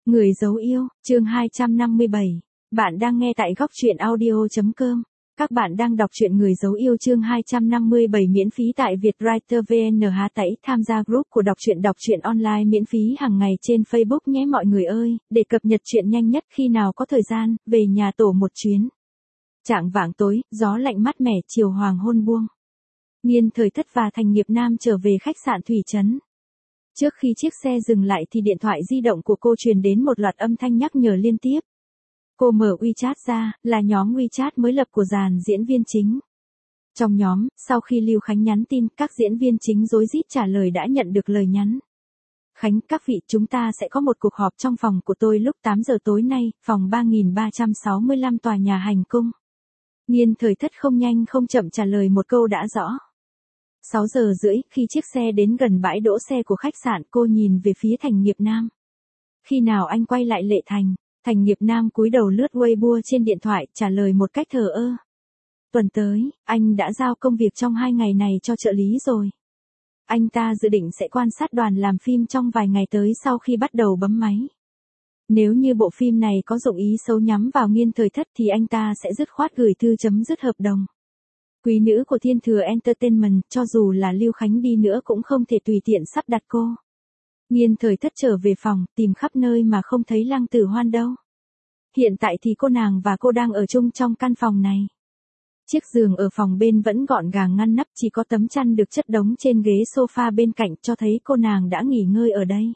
Người dấu yêu, chương 257. Bạn đang nghe tại góc truyện audio.com. Các bạn đang đọc truyện Người dấu yêu chương 257 miễn phí tại Vietwriter VN. Tẩy tham gia group của đọc truyện online miễn phí hàng ngày trên Facebook nhé mọi người ơi, để cập nhật truyện nhanh nhất khi nào có thời gian, về nhà tổ một chuyến. Chạng vạng tối, gió lạnh mát mẻ, chiều hoàng hôn buông. Nghiên Thời Thất và Thành Nghiệp Nam trở về khách sạn Thủy Trấn. Trước khi chiếc xe dừng lại thì điện thoại di động của cô truyền đến một loạt âm thanh nhắc nhở liên tiếp. Cô mở WeChat ra, là nhóm WeChat mới lập của dàn diễn viên chính. Trong nhóm, sau khi Lưu Khánh nhắn tin, các diễn viên chính rối rít trả lời đã nhận được lời nhắn. Khánh, các vị, chúng ta sẽ có một cuộc họp trong phòng của tôi lúc 8 giờ tối nay, phòng 3365 tòa nhà Hành Cung. Nghiên Thời Thất không nhanh không chậm trả lời một câu đã rõ. 6 giờ rưỡi, khi chiếc xe đến gần bãi đỗ xe của khách sạn, cô nhìn về phía Thành Nghiệp Nam. Khi nào anh quay lại Lệ Thành? Thành Nghiệp Nam cúi đầu lướt Weibo trên điện thoại, trả lời một cách thờ ơ. Tuần tới, anh đã giao công việc trong 2 ngày này cho trợ lý rồi. Anh ta dự định sẽ quan sát đoàn làm phim trong vài ngày tới sau khi bắt đầu bấm máy. Nếu như bộ phim này có dụng ý xấu nhắm vào Nghiên Thời Thất thì anh ta sẽ dứt khoát gửi thư chấm dứt hợp đồng. Quý nữ của Thiên Thừa Entertainment, cho dù là Lưu Khánh đi nữa cũng không thể tùy tiện sắp đặt cô. Nghiên Thời Thất trở về phòng, tìm khắp nơi mà không thấy Lăng Tử Hoan đâu. Hiện tại thì cô nàng và cô đang ở chung trong căn phòng này. Chiếc giường ở phòng bên vẫn gọn gàng ngăn nắp, chỉ có tấm chăn được chất đống trên ghế sofa bên cạnh, cho thấy cô nàng đã nghỉ ngơi ở đây.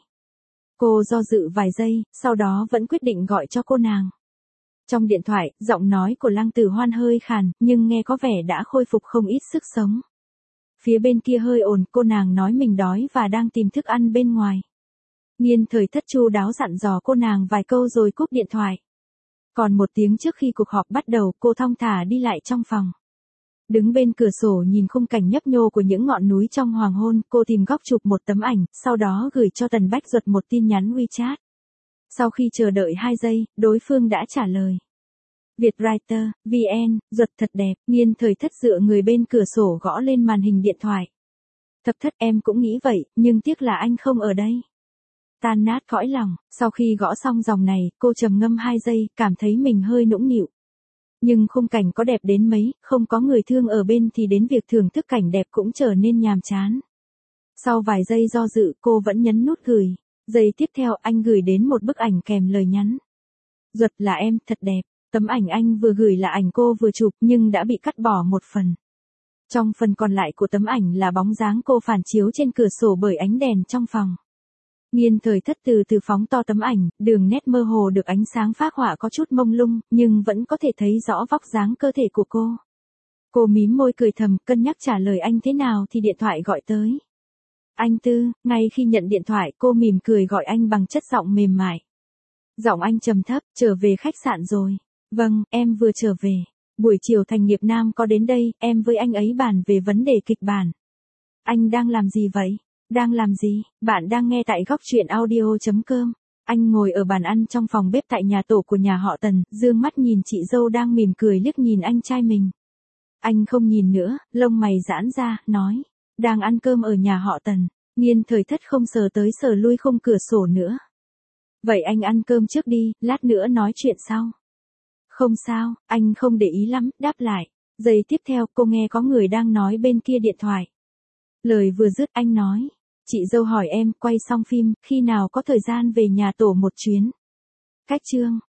Cô do dự vài giây, sau đó vẫn quyết định gọi cho cô nàng. Trong điện thoại, giọng nói của Lăng Tử Hoan hơi khàn, nhưng nghe có vẻ đã khôi phục không ít sức sống. Phía bên kia hơi ồn, cô nàng nói mình đói và đang tìm thức ăn bên ngoài. Nghiên Thời Thất chu đáo dặn dò cô nàng vài câu rồi cúp điện thoại. Còn 1 tiếng trước khi cuộc họp bắt đầu, cô thong thả đi lại trong phòng. Đứng bên cửa sổ nhìn khung cảnh nhấp nhô của những ngọn núi trong hoàng hôn, cô tìm góc chụp một tấm ảnh, sau đó gửi cho Tần Bách Duật một tin nhắn WeChat. Sau khi chờ đợi 2 giây, đối phương đã trả lời. Vietwriter, VN, Duật thật đẹp. Nghiên Thời Thất dựa người bên cửa sổ gõ lên màn hình điện thoại. Thập Thất, em cũng nghĩ vậy, nhưng tiếc là anh không ở đây. Tan nát cõi lòng, sau khi gõ xong dòng này, cô trầm ngâm 2 giây, cảm thấy mình hơi nũng nịu. Nhưng khung cảnh có đẹp đến mấy, không có người thương ở bên thì đến việc thưởng thức cảnh đẹp cũng trở nên nhàm chán. Sau vài giây do dự, cô vẫn nhấn nút gửi. Giây tiếp theo, anh gửi đến một bức ảnh kèm lời nhắn. Duật, là em, thật đẹp. Tấm ảnh anh vừa gửi là ảnh cô vừa chụp, nhưng đã bị cắt bỏ một phần. Trong phần còn lại của tấm ảnh là bóng dáng cô phản chiếu trên cửa sổ bởi ánh đèn trong phòng. Nghiên Thời Thất từ từ phóng to tấm ảnh, đường nét mơ hồ được ánh sáng phác họa có chút mông lung, nhưng vẫn có thể thấy rõ vóc dáng cơ thể của cô. Cô mím môi cười thầm, cân nhắc trả lời anh thế nào thì điện thoại gọi tới. Anh Tư. Ngay khi nhận điện thoại, cô mỉm cười gọi anh bằng chất giọng mềm mại. Giọng anh trầm thấp, trở về khách sạn rồi. Vâng, em vừa trở về. Buổi chiều Thành Nghiệp Nam có đến đây, em với anh ấy bàn về vấn đề kịch bản. Anh đang làm gì vậy? Đang làm gì? Bạn đang nghe tại góc truyện audio.com. Anh ngồi ở bàn ăn trong phòng bếp tại nhà tổ của nhà họ Tần, dương mắt nhìn chị dâu đang mỉm cười liếc nhìn anh trai mình. Anh không nhìn nữa, lông mày giãn ra, nói. Đang ăn cơm ở nhà họ Tần. Nghiên Thời Thất không sờ tới sờ lui khung cửa sổ nữa. Vậy anh ăn cơm trước đi, lát nữa nói chuyện sau. Không sao, anh không để ý lắm, đáp lại. Giây tiếp theo, cô nghe có người đang nói bên kia điện thoại. Lời vừa dứt, anh nói. Chị dâu hỏi em, quay xong phim, khi nào có thời gian về nhà tổ một chuyến. Cách chương.